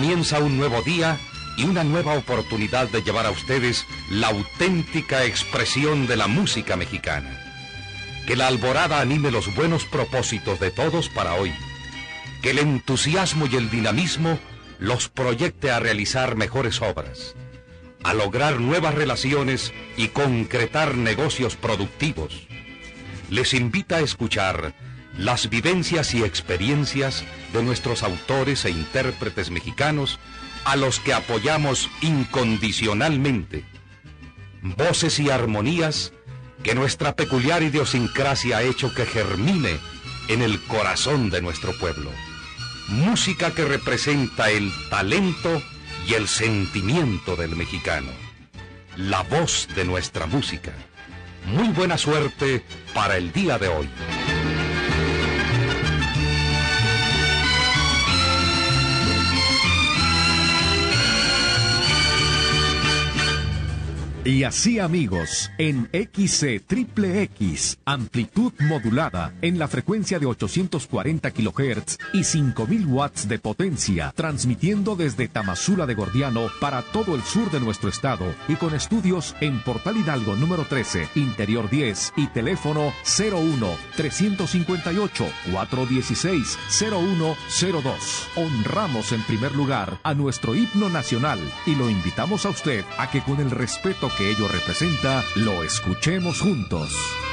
Comienza un nuevo día y una nueva oportunidad de llevar a ustedes la auténtica expresión de la música mexicana. Que la alborada anime los buenos propósitos de todos para hoy. Que el entusiasmo y el dinamismo los proyecte a realizar mejores obras, a lograr nuevas relaciones y concretar negocios productivos. Les invita a escuchar las vivencias y experiencias de nuestros autores e intérpretes mexicanos, a los que apoyamos incondicionalmente. Voces y armonías que nuestra peculiar idiosincrasia ha hecho que germine en el corazón de nuestro pueblo. Música que representa el talento y el sentimiento del mexicano. La voz de nuestra música. Muy buena suerte para el día de hoy. Y así, amigos, en XC XXX, amplitud modulada, en la frecuencia de 840 kHz y 5000 watts de potencia, transmitiendo desde Tamazula de Gordiano para todo el sur de nuestro estado y con estudios en Portal Hidalgo número 13, Interior 10 y teléfono 01-354-416-0102. Honramos en primer lugar a nuestro himno nacional y lo invitamos a usted a que con el respeto que ello representa, lo escuchemos juntos.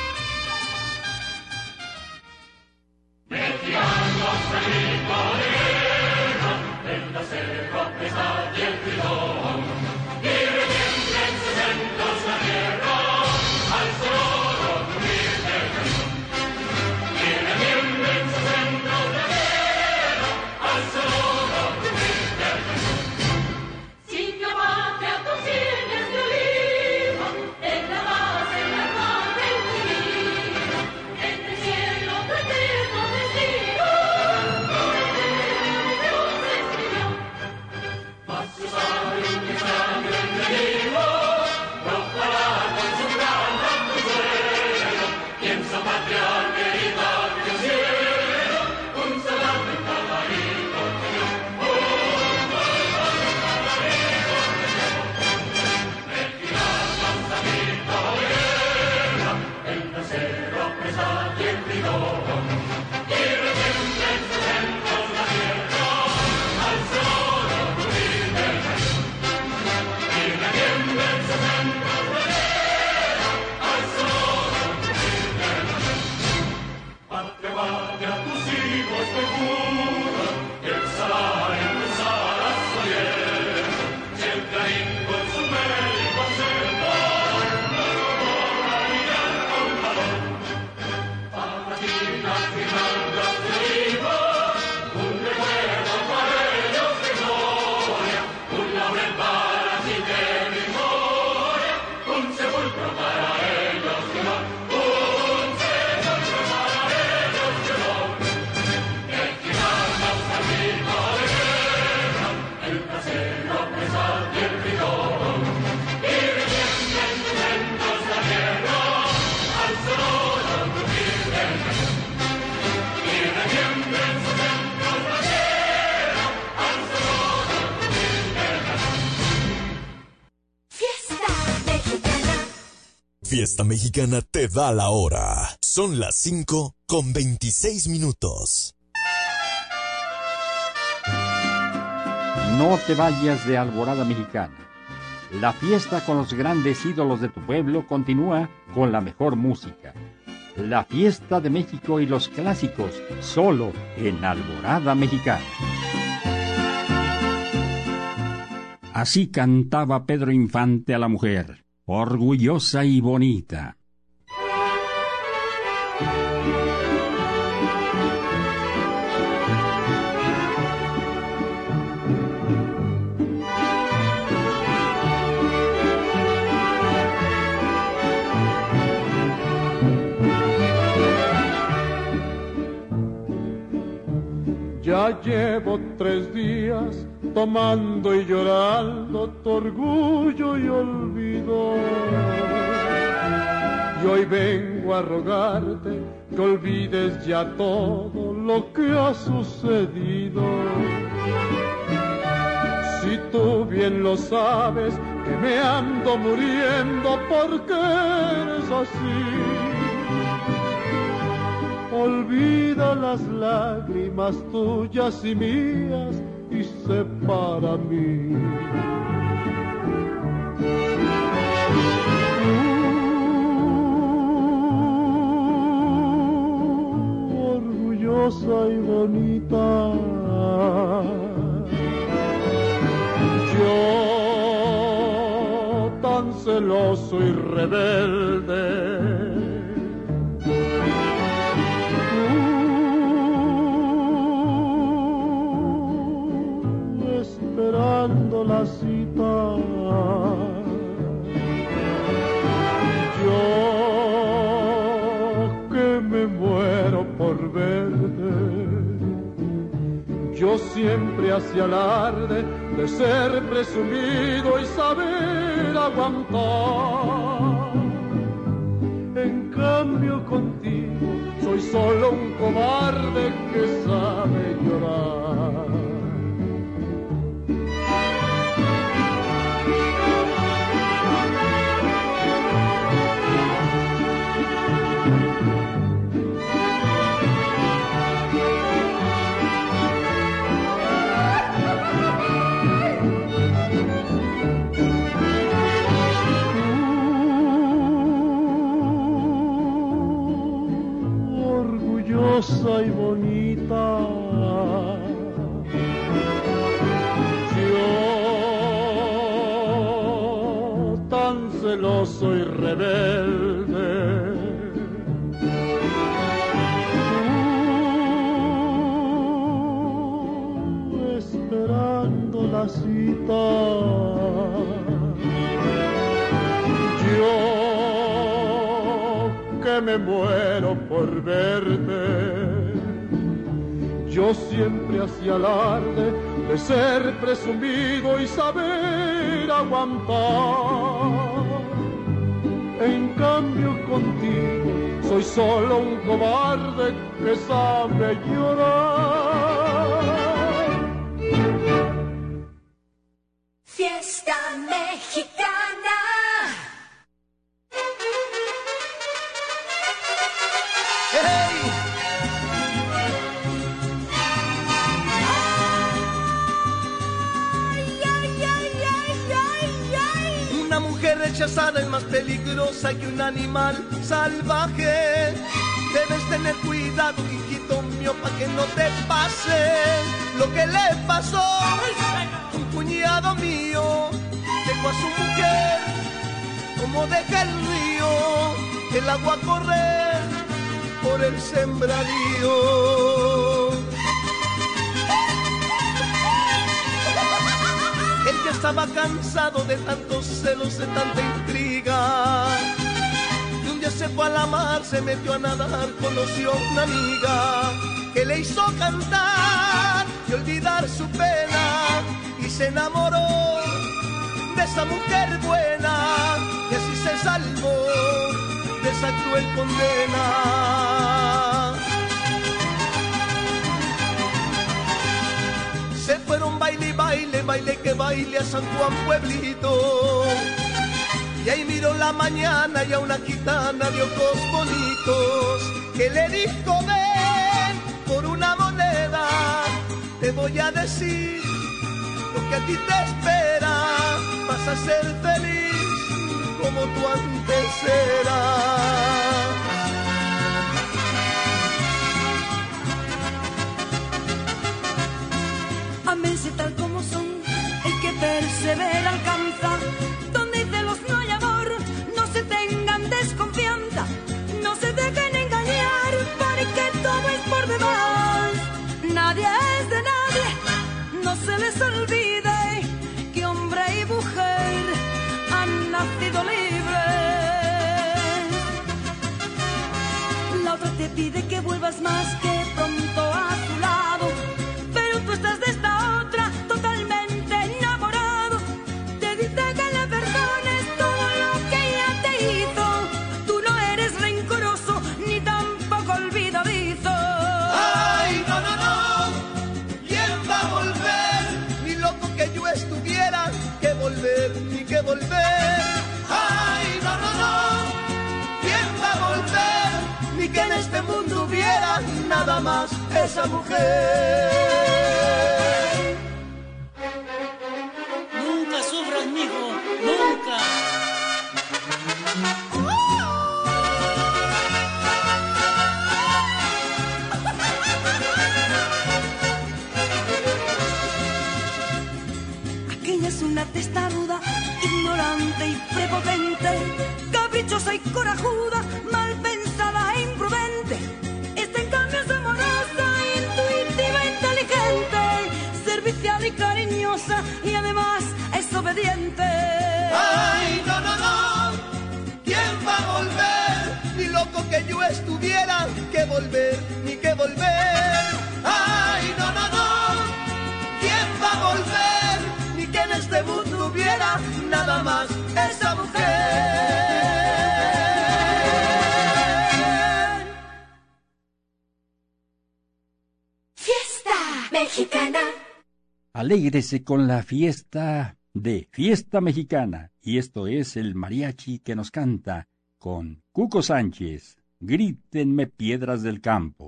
Fiesta Mexicana te da la hora. Son las 5:26. No te vayas de Alborada Mexicana. La fiesta con los grandes ídolos de tu pueblo continúa con la mejor música. La fiesta de México y los clásicos, solo en Alborada Mexicana. Así cantaba Pedro Infante a la mujer, orgullosa y bonita. Ya llevo 3 días tomando y llorando tu orgullo y olvido. Y hoy vengo a rogarte que olvides ya todo lo que ha sucedido. tú bien lo sabes, que me ando muriendo porque eres así. Olvida las lágrimas tuyas y mías y sé para mí. Orgullosa y bonita, yo tan celoso y rebelde, esperando la cita, yo que me muero por verte. Yo siempre hacía alarde de ser presumido y saber aguantar. En cambio contigo soy solo un cobarde que sabe llorar. Orgullosa y bonita, yo tan celoso y rebelde, esperando la cita, yo que me muero por verte. Yo siempre hacía alarde de ser presumido y saber aguantar. En cambio contigo soy solo un cobarde que sabe llorar. Fiesta mexicana. Rechazada es más peligrosa que un animal salvaje. Debes tener cuidado, hijito mío, pa' que no te pase lo que le pasó a un cuñado mío. Dejó a su mujer como deja el río, el agua correr por el sembradío. Él ya estaba cansado de tantos celos, de tanta intriga. Y un día se fue a la mar, se metió a nadar, conoció una amiga que le hizo cantar y olvidar su pena. Y se enamoró de esa mujer buena y así se salvó de esa cruel condena. Se fueron baile y baile, baile que baile a San Juan Pueblito. Y ahí miró la mañana y a una gitana de ojos bonitos que le dijo: ven, por una moneda te voy a decir lo que a ti te espera. Vas a ser feliz como tú antes eras. Ámense tal como son, el que persevera alcanza. Donde celos no hay amor, no se tengan desconfianza. No se dejen engañar, porque todo es por demás. Nadie es de nadie, no se les olvide que hombre y mujer han nacido libres. La otra te pide que vuelvas más que pronto a su lado, pero tú estás de esta otra totalmente enamorado. Te dice que le perdones todo lo que ella te hizo. Tú no eres rencoroso ni tampoco olvidadizo. Ay, no, no, no, ¿quién va a volver? Ni loco que yo estuviera volver. Ay, no, no, no, ¿quién va a volver? Ni que en este mundo hubiera nada más esa mujer. Nunca sufras, mijo, nunca. Aquella es una testaruda, ignorante y prepotente, caprichosa y corajuda, mal pensada e imprudente. Esta en cambio es amorosa, intuitiva, inteligente, servicial y cariñosa, y además es obediente. Ay, no, no, no, ¿quién va a volver? Ni loco que yo estuviera que volver, ni que volver. Ay, no, no, no, ¿quién va a volver? Ni que en este mundo hubiera nada más esa mujer. Fiesta mexicana. Alégrese con la fiesta de Fiesta Mexicana. Y esto es el mariachi que nos canta con Cuco Sánchez. Grítenme piedras del campo.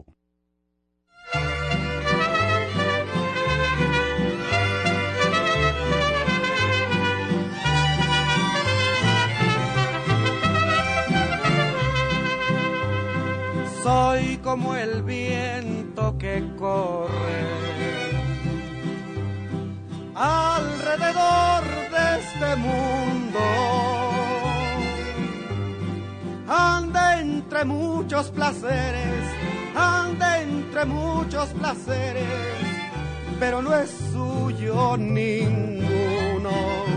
Soy como el viento que corre alrededor de este mundo. Anda entre muchos placeres, anda entre muchos placeres, pero no es suyo ninguno.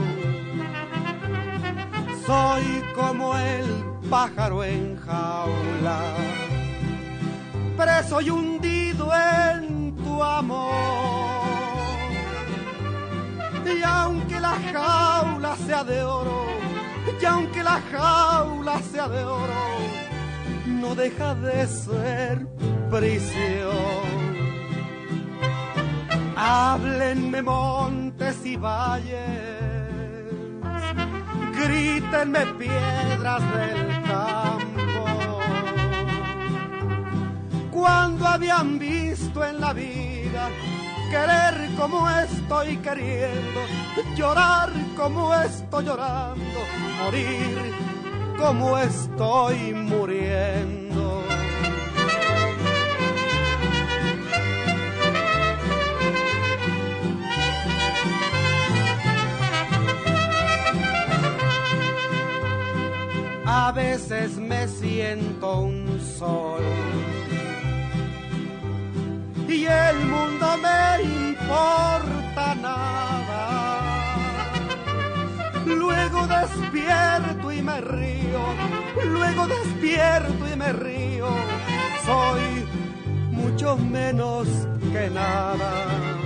Soy como el pájaro en jaula, preso y hundido en tu amor. Y aunque la jaula sea de oro, y aunque la jaula sea de oro, no deja de ser prisión. Háblenme montes y valles, grítenme piedras del campo. Cuando habían visto en la vida querer como estoy queriendo, llorar como estoy llorando, morir como estoy muriendo? A veces me siento un sol y el mundo me importa nada. Luego despierto y me río, luego despierto y me río. Soy mucho menos que nada.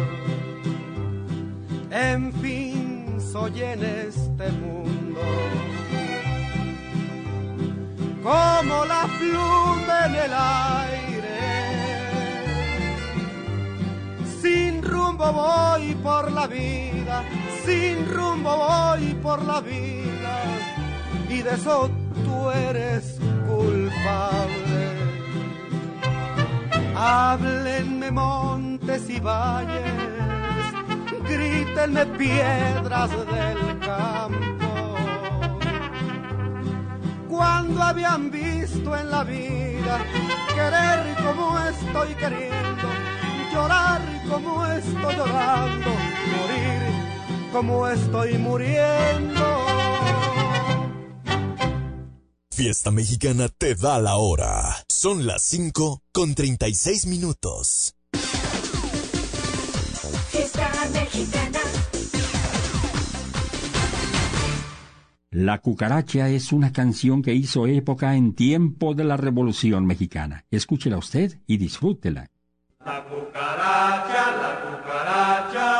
En fin, soy en este mundo como la pluma en el aire. Sin rumbo voy por la vida, sin rumbo voy por la vida, y de eso tú eres culpable. Háblenme montes y valles, grítenme piedras del campo. Cuando habían visto en la vida querer como estoy queriendo, llorar como estoy llorando, morir como estoy muriendo. Fiesta Mexicana te da la hora. Son las 5:36. Fiesta mexicana. La cucaracha es una canción que hizo época en tiempo de la Revolución Mexicana. Escúchela usted y disfrútela. La cucaracha, la cucaracha.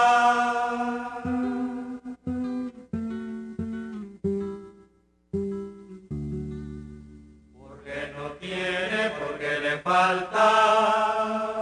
Porque no tiene, porque le falta.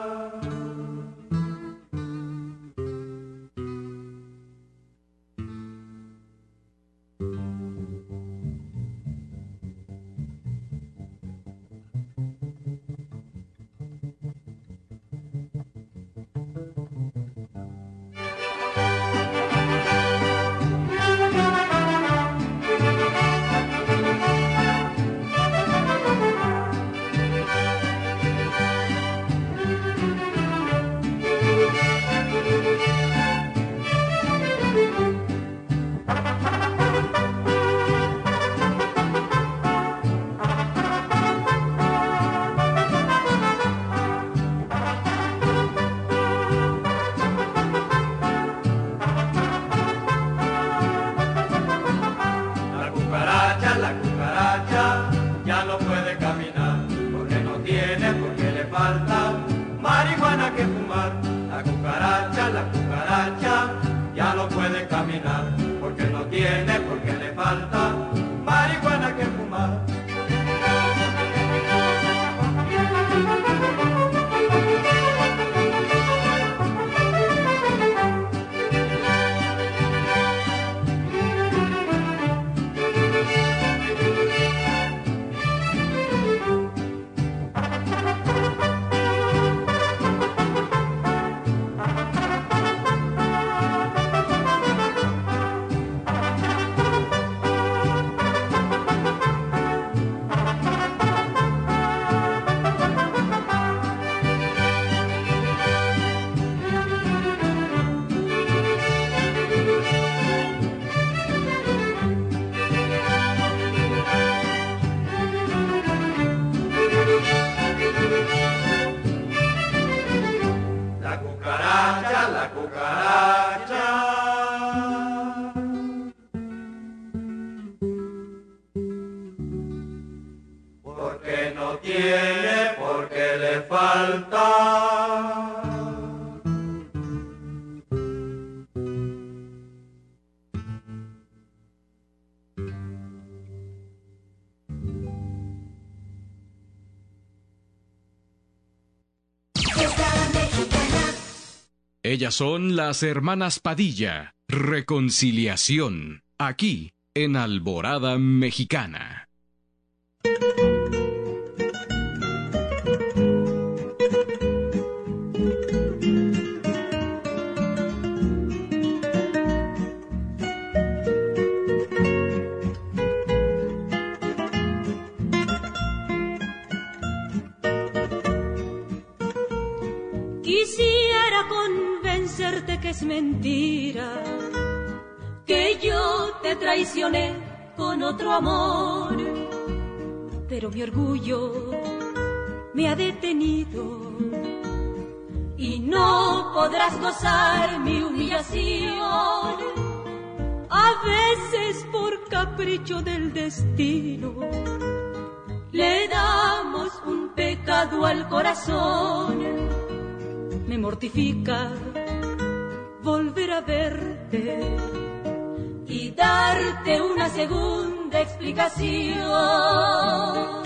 no puede caminar, porque no tiene, porque le falta marihuana que fumar. La cucaracha, ya no puede caminar, porque no tiene, porque le falta marihuana que fumar. Porque no tiene, porque le falta. Ellas son las hermanas Padilla. Reconciliación. Aquí, en Alborada Mexicana. Quisiera convencerte que es mentira, que yo te traicioné con otro amor, pero mi orgullo me ha detenido y no podrás gozar mi humillación. A veces por capricho del destino le damos un pecado al corazón. Me mortifica volver a verte y darte una segunda explicación.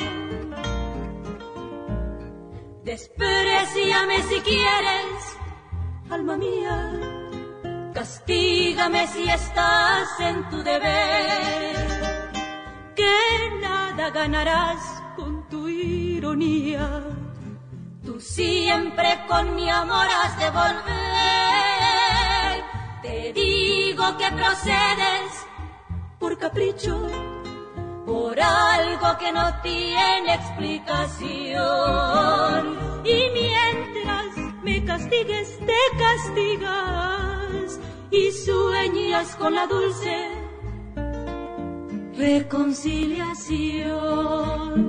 Despréciame si quieres, alma mía, castígame si estás en tu deber, que nada ganarás con tu ironía. Tú siempre con mi amor has de volver. Te digo que procedes por capricho, por algo que no tiene explicación. Y mientras me castigues, te castigas y sueñas con la dulce reconciliación.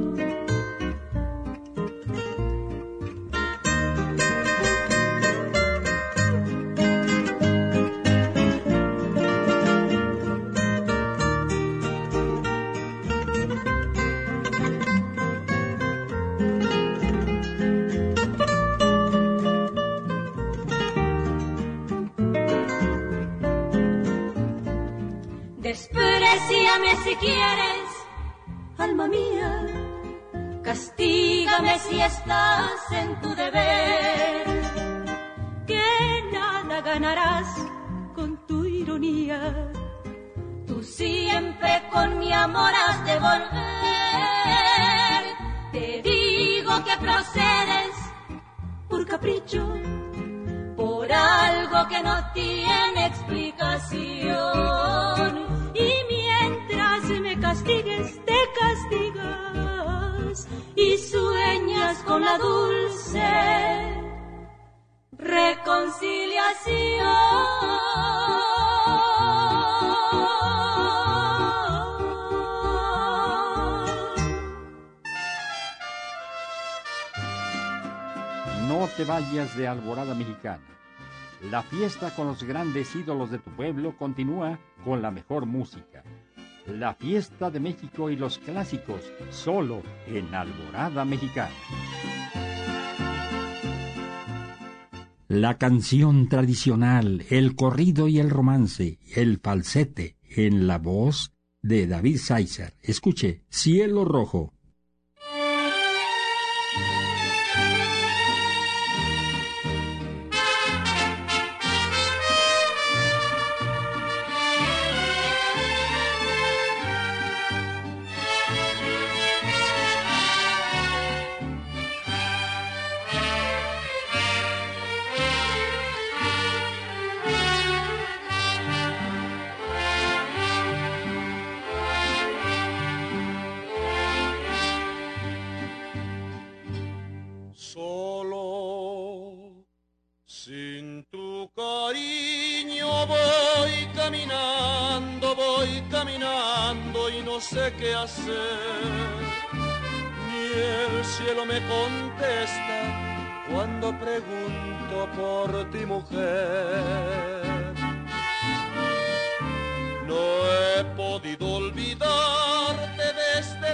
Despréciame si quieres, alma mía, castígame si estás en tu deber, que nada ganarás con tu ironía. Tú siempre con mi amor has de volver. Te digo que procedes por capricho, por algo que no tiene explicación. Y mientras me castigues, te castigas y sueñas con la dulce reconciliación. No te vayas de Alborada Mexicana. La fiesta con los grandes ídolos de tu pueblo continúa con la mejor música. La fiesta de México y los clásicos, solo en Alborada Mexicana. La canción tradicional, el corrido y el romance, el falsete, en la voz de David Sáizar. Escuche, Cielo Rojo. Caminando y no sé qué hacer, ni el cielo me contesta cuando pregunto por ti, mujer. No he podido olvidarte desde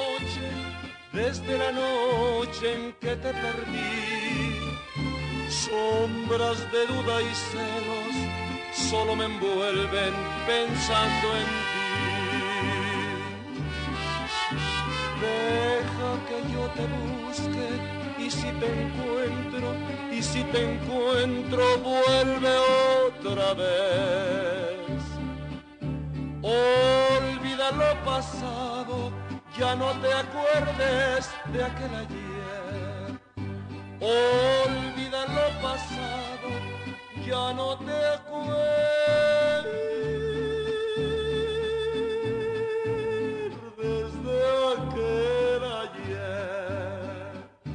la noche en que te perdí. Sombras de duda y celos solo me envuelven pensando en ti. Deja que yo te busque y si te encuentro, vuelve otra vez. Olvida lo pasado, ya no te acuerdes de aquel ayer. Olvida lo pasado, ya no te acuerdes de aquel ayer.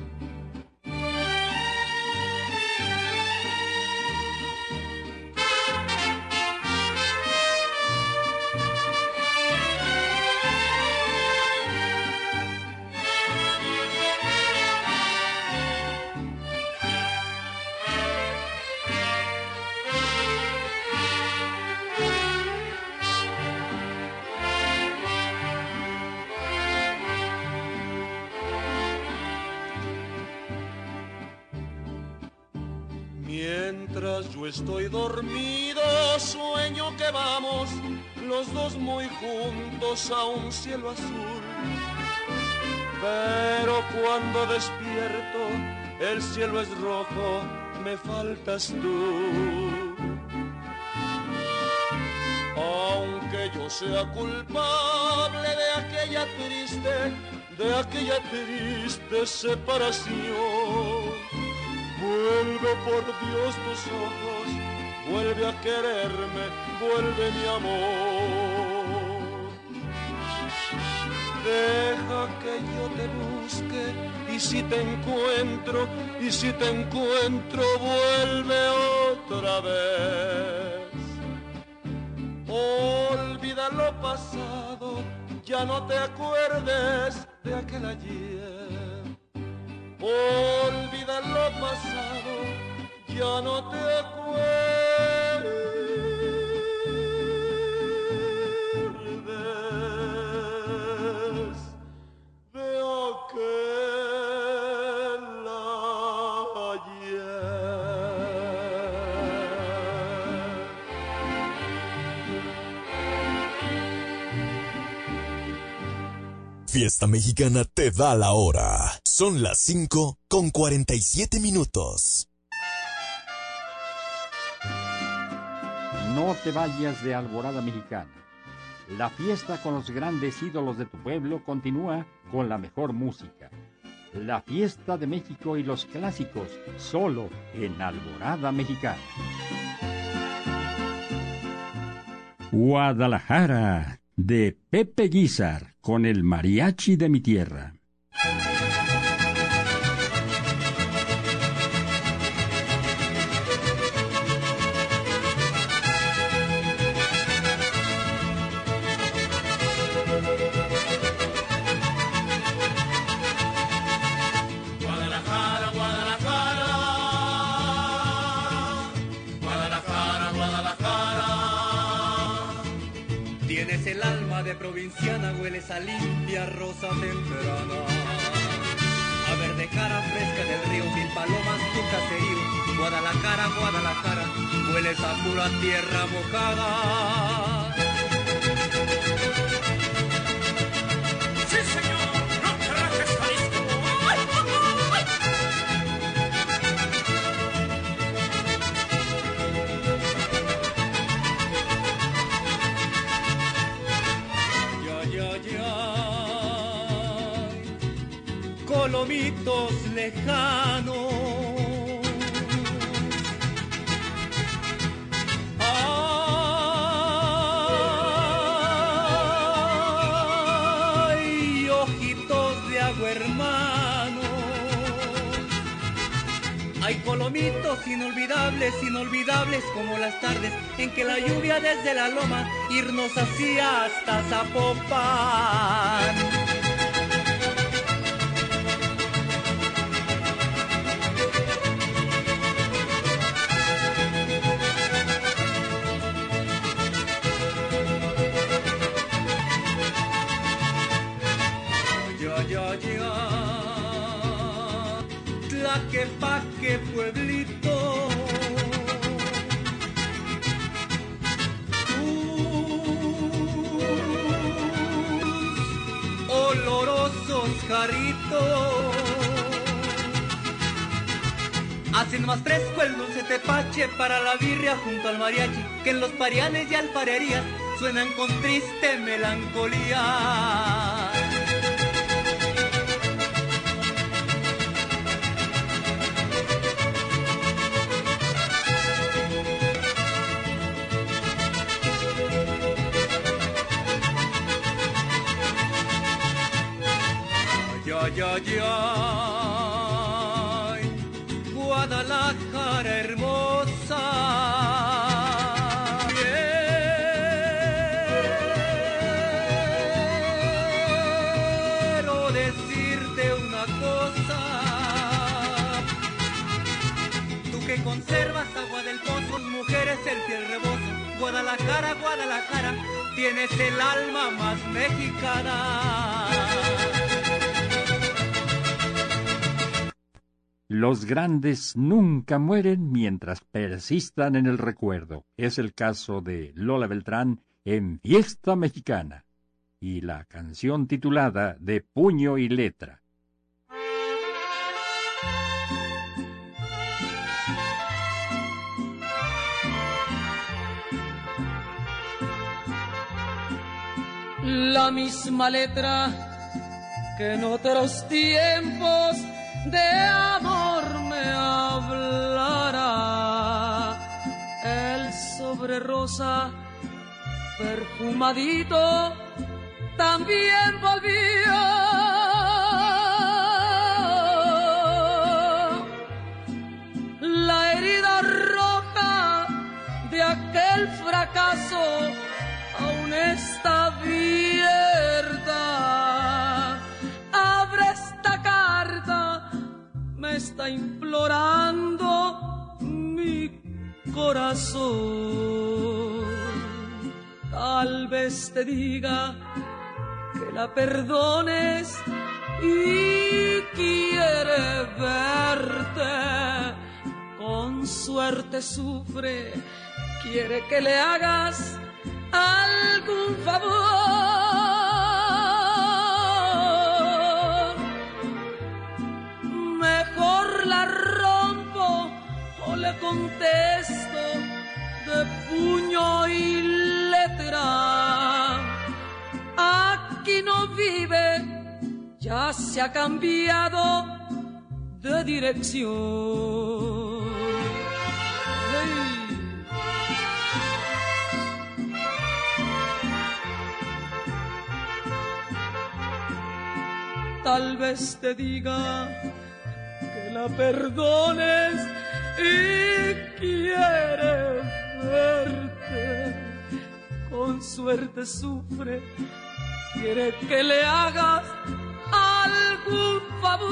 Mientras yo estoy dormido, sueño que vamos los dos muy juntos a un cielo azul. Pero cuando despierto, el cielo es rojo, me faltas tú. Aunque yo sea culpable de aquella triste separación, vuelve por Dios tus ojos, vuelve a quererme, vuelve mi amor. Deja que yo te busque y si te encuentro, vuelve otra vez. Olvida lo pasado, ya no te acuerdes de aquel ayer. Olvida lo pasado, ya no te acuerdes de aquel ayer. Fiesta Mexicana te da la hora. Son las 5:47. No te vayas de Alborada Mexicana. La fiesta con los grandes ídolos de tu pueblo continúa con la mejor música. La fiesta de México y los clásicos, solo en Alborada Mexicana. Guadalajara, de Pepe Guízar, con el mariachi de mi tierra. Guadalajara, Guadalajara, Guadalajara, Guadalajara, tienes el alma alma de provinciana, hueles a limpia rosa temprana. A verde cara fresca del río, mil palomas tu caserío. Guadalajara, Guadalajara, hueles a pura tierra mojada. ¡Sí, señor! ¡No te rajes, Jalisco! ¡Ay, ay, ay! Colomitos lejanos, ay, ojitos de agua, hermano. Hay colomitos inolvidables, inolvidables como las tardes en que la lluvia desde la loma irnos hacía hasta Zapopan. Tlaquepaque, pueblito, olorosos jarritos hacen más fresco el dulce tepache para la birria junto al mariachi, que en los parianes y alfarerías suenan con triste melancolía. Ay, ay, ay, Guadalajara hermosa. Quiero decirte una cosa. Tú que conservas agua del pozo, mujeres el fiel rebozo. Guadalajara, Guadalajara, tienes el alma más mexicana. Los grandes nunca mueren mientras persistan en el recuerdo. Es el caso de Lola Beltrán en Fiesta Mexicana y la canción titulada De Puño y Letra. La misma letra que en otros tiempos de amor me hablará, el sobre rosa perfumadito también volvió. La herida roja de aquel fracaso aún está abierta. Abre esta carta, me está implorando mi corazón. Tal vez te diga que la perdones y quiere verte. Con suerte sufre, quiere que le hagas algún favor. Mejor la rompo o le contesto de puño y letra. Aquí no vive, ya se ha cambiado de dirección. Tal vez te diga que la perdones y quiere verte. Con suerte sufre, quiere que le hagas algún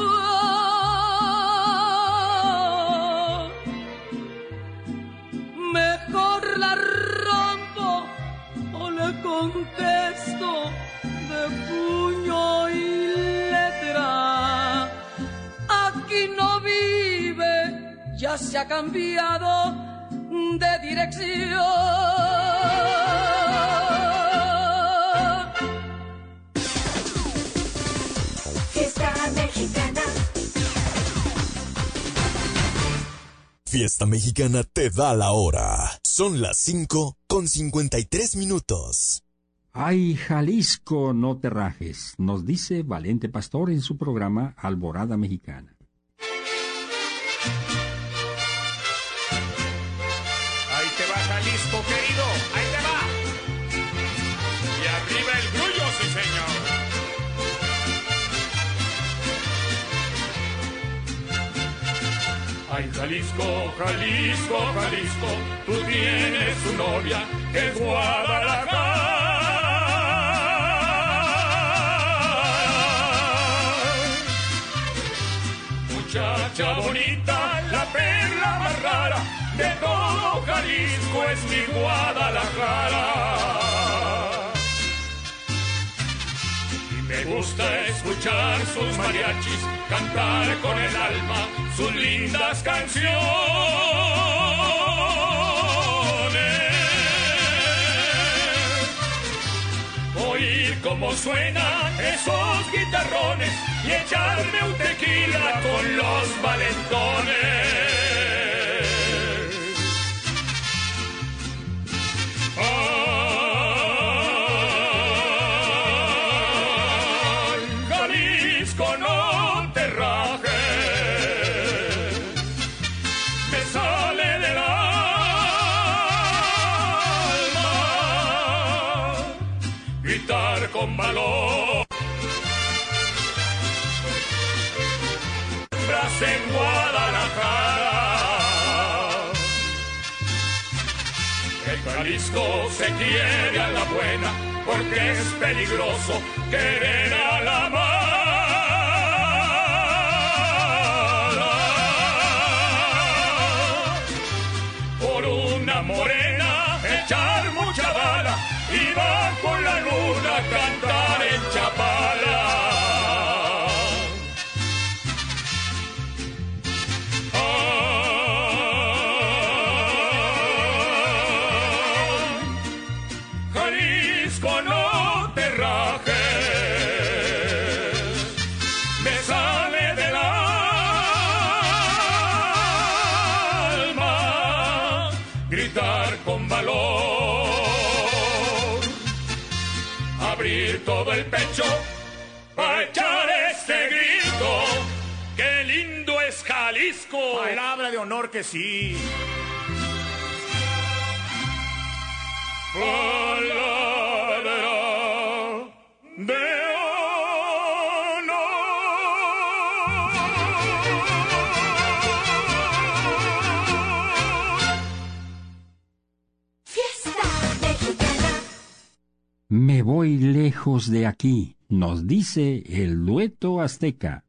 favor. Mejor la rompo o le contesto ya se ha cambiado de dirección. Fiesta Mexicana. Fiesta Mexicana te da la hora. Son las 5:53. Ay, Jalisco, no te rajes, nos dice Valente Pastor en su programa Alborada Mexicana. Ahí te va Jalisco, querido, ahí te va. Y arriba el grullo, sí señor. Ay, Jalisco, Jalisco, Jalisco, tú tienes tu novia que es Guadalajara. Muchacha bonita, la perla más rara de todo Jalisco es mi Guadalajara. Y me gusta escuchar sus mariachis cantar con el alma sus lindas canciones. Oír cómo suenan esos guitarrones y echarme un tequila con los valentones. Ay, Jalisco, no te rajes, me sale del alma gritar con valor. En Guadalajara, el Jalisco se quiere a la buena porque es peligroso querer a la mala. Por una morena echar mucha bala y bajo la luna cantar en Chapala. Todo el pecho para echar este grito. ¡Qué lindo es Jalisco! Palabra de honor que sí. Palabra de Me voy lejos de aquí, nos dice el dueto azteca.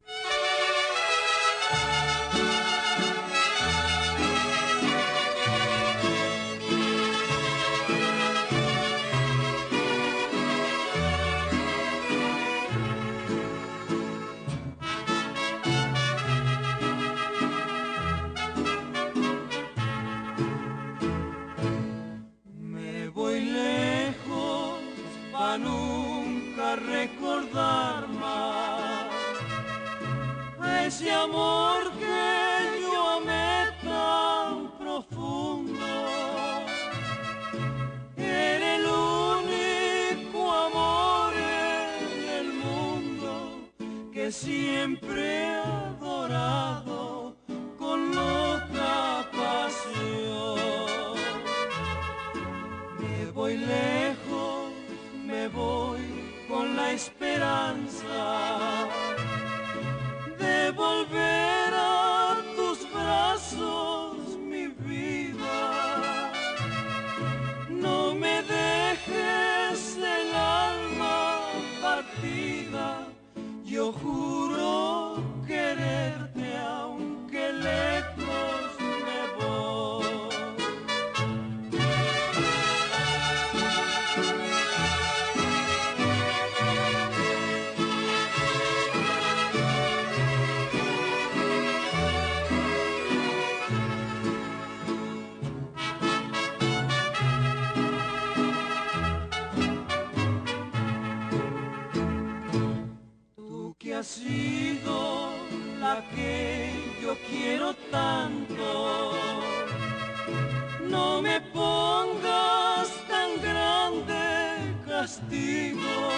Recordar más a ese amor que yo amé tan profundo. Era el único amor en el mundo que siempre he adorado con loca pasión. Me voy lejos, me voy con la esperanza de volver a tus brazos, mi vida. No me dejes el alma partida, yo juro quererte aunque lejos me voy. has sido la que yo quiero tanto. No me pongas tan grande castigo,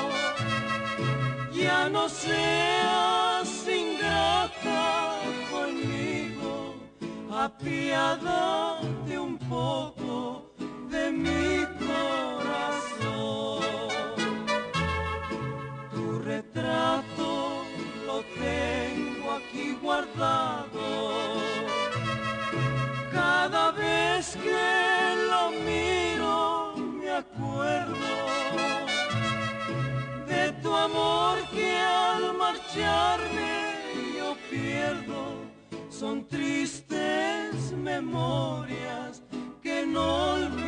ya no seas ingrata conmigo, apiádate un poco de mi corazón. Tu retrato lo tengo aquí guardado, cada vez que lo miro me acuerdo de tu amor que al marcharme yo pierdo. Son tristes memorias que no olvido.